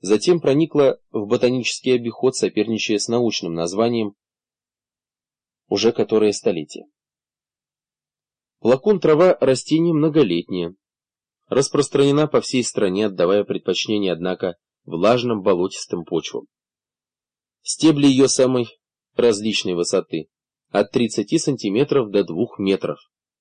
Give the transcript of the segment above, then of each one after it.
затем проникла в ботанический обиход, соперничая с научным названием уже которое столетие. Плакун – трава растение многолетнее, распространена по всей стране, отдавая предпочтение, однако, влажным болотистым почвам. Стебли ее самой различной высоты, от 30 см до 2 метров.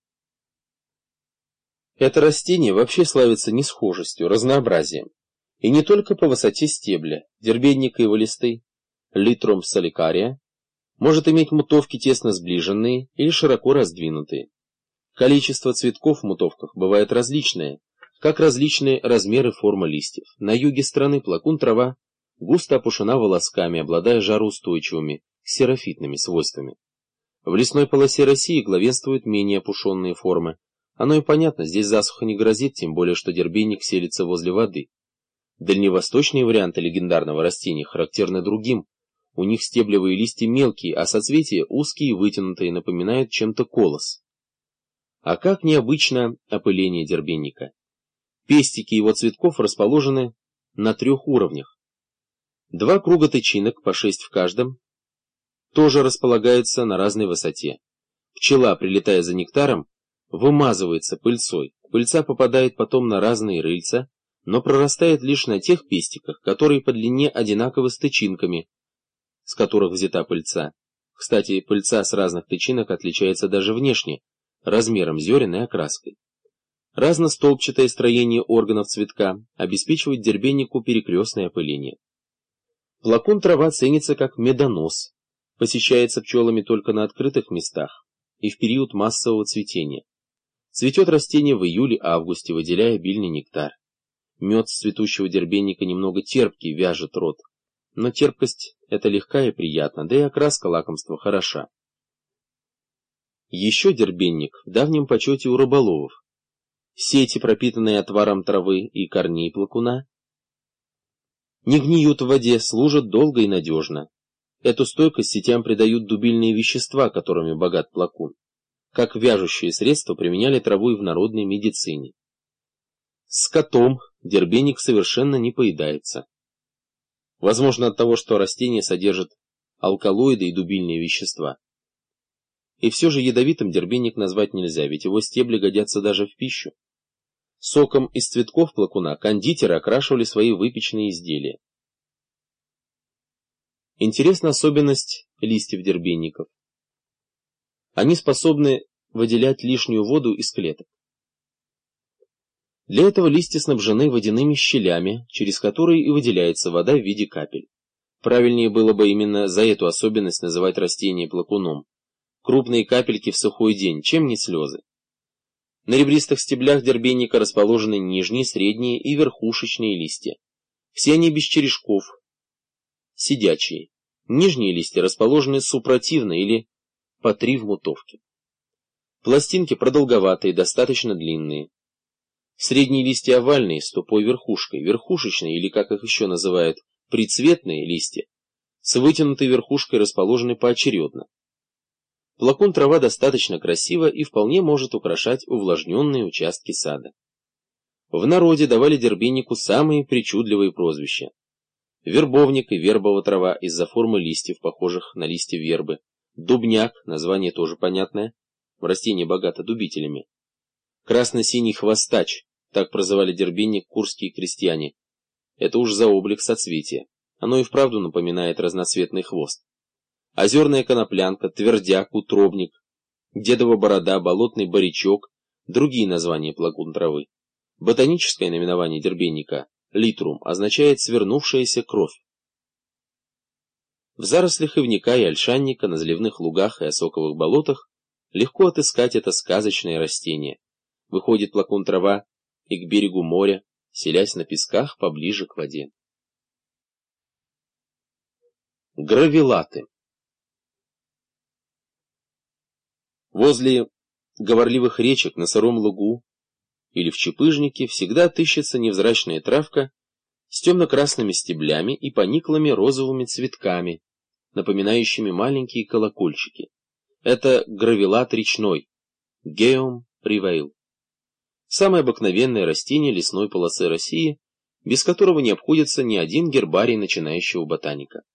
Это растение вообще славится несхожестью, разнообразием. И не только по высоте стебля. Дербенник и его листы, Lythrum salicaria, может иметь мутовки тесно сближенные или широко раздвинутые. Количество цветков в мутовках бывает различное, как различные размеры и формы листьев. На юге страны плакун трава густо опушена волосками, обладая жароустойчивыми, ксерофитными свойствами. В лесной полосе России главенствуют менее опушенные формы. Оно и понятно, здесь засуха не грозит, тем более что дербенник селится возле воды. Дальневосточные варианты легендарного растения характерны другим. У них стеблевые листья мелкие, а соцветия узкие и вытянутые, напоминают чем-то колос. А как необычно опыление дербенника. Пестики его цветков расположены на 3 уровнях. 2 круга тычинок, по 6 в каждом, тоже располагаются на разной высоте. Пчела, прилетая за нектаром, вымазывается пыльцой. Пыльца попадает потом на разные рыльца, но прорастает лишь на тех пестиках, которые по длине одинаковы с тычинками, с которых взята пыльца. Кстати, пыльца с разных тычинок отличается даже внешне, размером зерен и окраской. Разностолбчатое строение органов цветка обеспечивает дербеннику перекрестное опыление. Плакун трава ценится как медонос, посещается пчелами только на открытых местах и в период массового цветения. Цветет растение в июле-августе, выделяя обильный нектар. Мед с цветущего дербенника немного терпкий, вяжет рот. Но терпкость это легка и приятна, да и окраска лакомства хороша. Еще дербенник в давнем почете у рыболовов. Сети, пропитанные отваром травы и корней плакуна, не гниют в воде, служат долго и надежно. Эту стойкость сетям придают дубильные вещества, которыми богат плакун. Как вяжущее средство применяли траву и в народной медицине. С котом дербенник совершенно не поедается. Возможно, от того, что растение содержит алкалоиды и дубильные вещества. И все же ядовитым дербенник назвать нельзя, ведь его стебли годятся даже в пищу. Соком из цветков плакуна кондитеры окрашивали свои выпечные изделия. Интересна особенность листьев дербенников. Они способны выделять лишнюю воду из клеток. Для этого листья снабжены водяными щелями, через которые и выделяется вода в виде капель. Правильнее было бы именно за эту особенность называть растение плакуном. Крупные капельки в сухой день, чем не слезы. На ребристых стеблях дербенника расположены нижние, средние и верхушечные листья. Все они без черешков, сидячие. Нижние листья расположены супротивно или по 3 в мутовке. Пластинки продолговатые, достаточно длинные. Средние листья овальные, с тупой верхушкой, верхушечные, или как их еще называют, прицветные листья, с вытянутой верхушкой расположены поочередно. Плакун трава достаточно красива и вполне может украшать увлажненные участки сада. В народе давали дербеннику самые причудливые прозвища. Вербовник и вербова трава из-за формы листьев, похожих на листья вербы. Дубняк, название тоже понятное, растение богато дубителями. Красно-синий хвостач, так прозывали дербенник курские крестьяне. Это уж за облик соцветия. Оно и вправду напоминает разноцветный хвост. Озерная коноплянка, твердяк, утробник, дедова борода, болотный барячок, другие названия плакун травы. Ботаническое наименование дербенника Lythrum означает свернувшаяся кровь. В зарослях ивника и ольшанника, на заливных лугах и осоковых болотах легко отыскать это сказочное растение. Выходит плакун трава и к берегу моря, селясь на песках поближе к воде. Гравелаты. Возле говорливых речек на сыром лугу или в чепыжнике всегда отыщется невзрачная травка с темно-красными стеблями и пониклыми розовыми цветками, напоминающими маленькие колокольчики. Это гравелат речной, Geum prevail. Самое обыкновенное растение лесной полосы России, без которого не обходится ни один гербарий начинающего ботаника.